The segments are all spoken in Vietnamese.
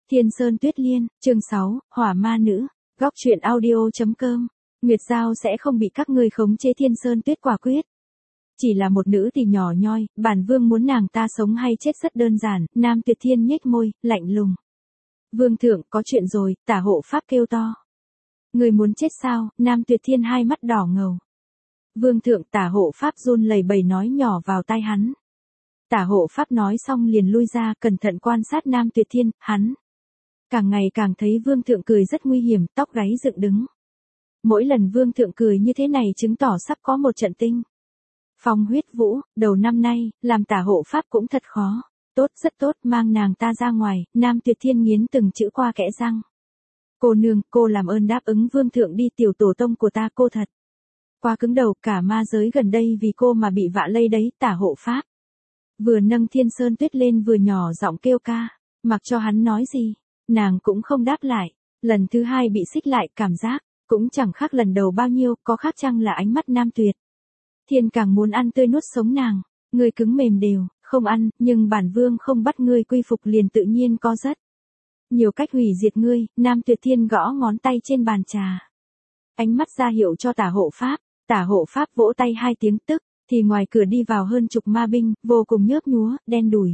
Thiên Sơn Tuyết Liên, chương 6, Hỏa Ma Nữ, góc truyện audio.com. Nguyệt Giao sẽ không bị các ngươi khống chế Thiên Sơn Tuyết quả quyết. Chỉ là một nữ thì nhỏ nhoi, bản vương muốn nàng ta sống hay chết rất đơn giản, Nam Tuyệt Thiên nhếch môi, lạnh lùng. Vương thượng, có chuyện rồi, Tả hộ pháp kêu to. Người muốn chết sao? Nam Tuyệt Thiên hai mắt đỏ ngầu. Vương thượng, Tả hộ pháp run lẩy bẩy nói nhỏ vào tai hắn. Tả hộ pháp nói xong liền lui ra, cẩn thận quan sát Nam Tuyệt Thiên, hắn càng ngày càng thấy vương thượng cười rất nguy hiểm, tóc gáy dựng đứng. Mỗi lần vương thượng cười như thế này chứng tỏ sắp có một trận tinh phong huyết vũ, đầu năm nay, làm Tả hộ pháp cũng thật khó. Tốt, rất tốt, mang nàng ta ra ngoài. Nam Tuyệt Thiên nghiến từng chữ qua kẽ răng. Cô nương, cô làm ơn đáp ứng vương thượng đi, tiểu tổ tông của ta cô thật quá cứng đầu, cả ma giới gần đây vì cô mà bị vạ lây đấy. Tả hộ pháp vừa nâng Thiên Sơn Tuyết lên vừa nhỏ giọng kêu ca, mặc cho hắn nói gì, nàng cũng không đáp lại. Lần thứ hai bị xích lại, cảm giác cũng chẳng khác lần đầu bao nhiêu, có khác chăng là ánh mắt Nam Tuyệt Thiên càng muốn ăn tươi nuốt sống nàng. Ngươi cứng mềm đều, không ăn, nhưng bản vương không bắt ngươi quy phục liền tự nhiên có rất nhiều cách hủy diệt ngươi. Nam Tuyệt Thiên gõ ngón tay trên bàn trà, ánh mắt ra hiệu cho Tả hộ pháp. Tả hộ pháp vỗ tay hai tiếng, tức thì ngoài cửa đi vào hơn chục ma binh, vô cùng nhớp nhúa, đen đủi.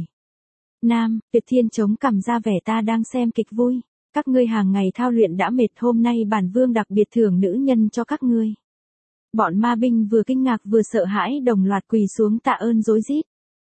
Nam Tuyệt Thiên chống cằm ra vẻ ta đang xem kịch vui. Các ngươi hàng ngày thao luyện đã mệt, hôm nay bản vương đặc biệt thưởng nữ nhân cho các ngươi. Bọn ma binh vừa kinh ngạc vừa sợ hãi đồng loạt quỳ xuống tạ ơn rối rít.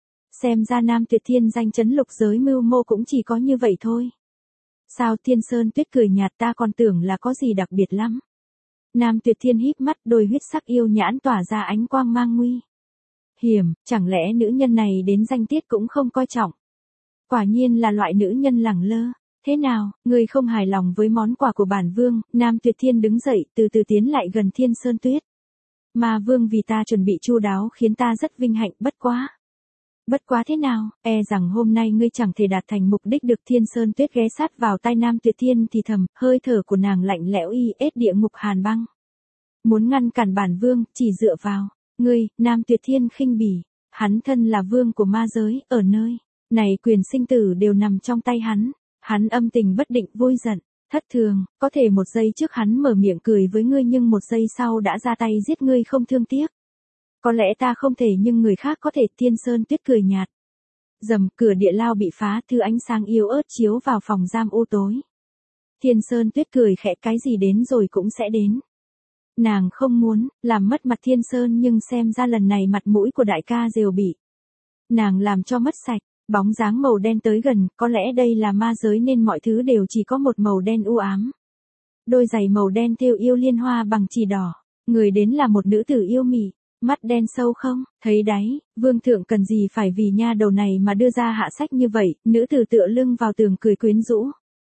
Xem ra Nam Tuyệt Thiên danh chấn lục giới mưu mô cũng chỉ có như vậy thôi. Sao? Thiên Sơn Tuyết cười nhạt, ta còn tưởng là có gì đặc biệt lắm. Nam Tuyệt Thiên híp mắt, đôi huyết sắc yêu nhãn tỏa ra ánh quang mang nguy hiểm, chẳng lẽ nữ nhân này đến danh tiết cũng không coi trọng? Quả nhiên là loại nữ nhân lẳng lơ. Thế nào, ngươi không hài lòng với món quà của bản vương? Nam Tuyệt Thiên đứng dậy, từ từ tiến lại gần Thiên Sơn Tuyết. Ma vương vì ta chuẩn bị chu đáo khiến ta rất vinh hạnh, bất quá. Bất quá thế nào, e rằng hôm nay ngươi chẳng thể đạt thành mục đích được. Thiên Sơn Tuyết ghé sát vào tai Nam Tuyệt Thiên thì thầm, hơi thở của nàng lạnh lẽo y ết địa ngục hàn băng. Muốn ngăn cản bản vương, chỉ dựa vào ngươi. Nam Tuyệt Thiên khinh bỉ, hắn thân là vương của ma giới, ở nơi này quyền sinh tử đều nằm trong tay hắn. Hắn âm tình bất định, vui giận, thất thường, có thể một giây trước hắn mở miệng cười với ngươi nhưng một giây sau đã ra tay giết ngươi không thương tiếc. Có lẽ ta không thể nhưng người khác có thể. Thiên Sơn Tuyết cười nhạt. Rầm, cửa địa lao bị phá, thứ ánh sáng yếu ớt chiếu vào phòng giam u tối. Thiên Sơn Tuyết cười khẽ, cái gì đến rồi cũng sẽ đến. Nàng không muốn làm mất mặt Thiên Sơn nhưng xem ra lần này mặt mũi của đại ca đều bị nàng làm cho mất sạch. Bóng dáng màu đen tới gần, có lẽ đây là ma giới nên mọi thứ đều chỉ có một màu đen u ám. Đôi giày màu đen thêu yêu liên hoa bằng chỉ đỏ. Người đến là một nữ tử yêu mị, mắt đen sâu không thấy đáy. Vương thượng cần gì phải vì nha đầu này mà đưa ra hạ sách như vậy? Nữ tử tựa lưng vào tường cười quyến rũ.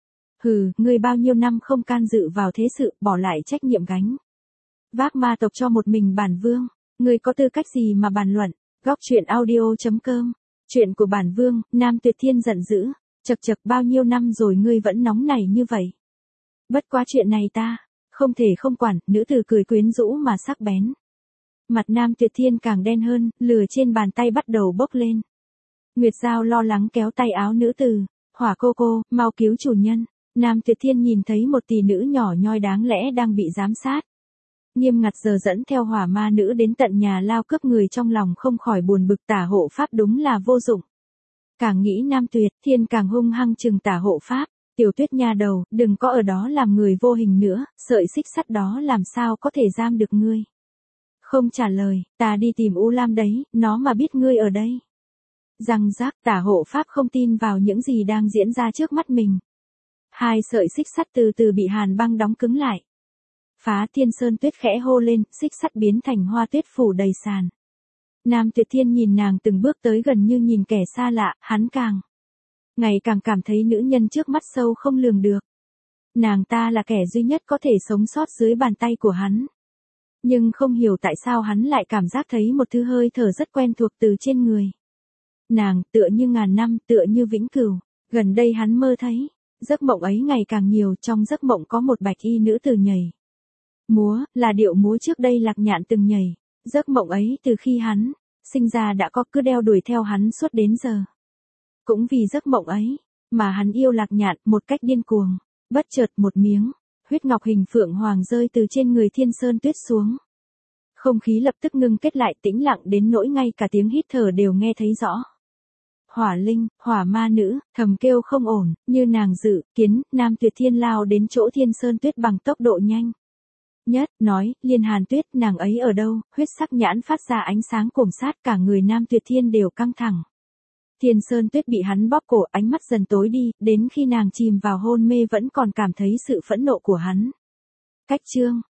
Hừ, ngươi bao nhiêu năm không can dự vào thế sự, bỏ lại trách nhiệm gánh vác ma tộc cho một mình bản vương. Ngươi có tư cách gì mà bàn luận? Góc truyện audio.com. Chuyện của bản vương. Nam Tuyệt Thiên giận dữ. Chậc chậc, bao nhiêu năm rồi ngươi vẫn nóng nảy như vậy? Bất quá chuyện này ta không thể không quản. Nữ tử cười quyến rũ mà sắc bén. Mặt Nam Tuyệt Thiên càng đen hơn, lửa trên bàn tay bắt đầu bốc lên. Nguyệt Giao lo lắng kéo tay áo nữ tử. Hỏa cô cô, mau cứu chủ nhân. Nam Tuyệt Thiên nhìn thấy một tỷ nữ nhỏ nhoi đáng lẽ đang bị giám sát nghiêm ngặt giờ dẫn theo hỏa ma nữ đến tận nhà lao cướp người, trong lòng không khỏi buồn bực. Tả hộ pháp đúng là vô dụng. Càng nghĩ Nam Tuyệt Thiên càng hung hăng chừng Tả hộ pháp. Tiểu Tuyết nha đầu, đừng có ở đó làm người vô hình nữa, sợi xích sắt đó làm sao có thể giam được ngươi? Không trả lời, ta đi tìm U Lam đấy, nó mà biết ngươi ở đây. Răng rác, Tả hộ pháp không tin vào những gì đang diễn ra trước mắt mình. Hai sợi xích sắt từ từ bị hàn băng đóng cứng lại. Phá! Thiên Sơn Tuyết khẽ hô lên, xích sắt biến thành hoa tuyết phủ đầy sàn. Nam Tuyệt Thiên nhìn nàng từng bước tới gần như nhìn kẻ xa lạ, hắn càng ngày càng cảm thấy nữ nhân trước mắt sâu không lường được. Nàng ta là kẻ duy nhất có thể sống sót dưới bàn tay của hắn. Nhưng không hiểu tại sao hắn lại cảm giác thấy một thứ hơi thở rất quen thuộc từ trên người nàng, tựa như ngàn năm, tựa như vĩnh cửu. Gần đây hắn mơ thấy giấc mộng ấy ngày càng nhiều. Trong giấc mộng có một bạch y nữ tử nhảy múa, là điệu múa trước đây Lạc Nhạn từng nhảy. Giấc mộng ấy từ khi hắn sinh ra đã có, cứ đeo đuổi theo hắn suốt đến giờ. Cũng vì giấc mộng ấy Mà hắn yêu Lạc Nhạn một cách điên cuồng. Bất chợt một miếng, huyết ngọc hình phượng hoàng rơi từ trên người Thiên Sơn Tuyết xuống. Không khí lập tức ngưng kết lại tĩnh lặng đến nỗi ngay cả tiếng hít thở đều nghe thấy rõ. Hỏa linh, hỏa ma nữ, thầm kêu không ổn, như nàng dự kiến, Nam Tuyệt Thiên lao đến chỗ Thiên Sơn Tuyết bằng tốc độ nhanh nhất, nói, Liên Hàn Tuyết, nàng ấy ở đâu? Huyết sắc nhãn phát ra ánh sáng cuồng sát, cả người Nam Tuyệt Thiên đều căng thẳng. Thiên Sơn Tuyết bị hắn bóp cổ, ánh mắt dần tối đi, đến khi nàng chìm vào hôn mê vẫn còn cảm thấy sự phẫn nộ của hắn. Cách chương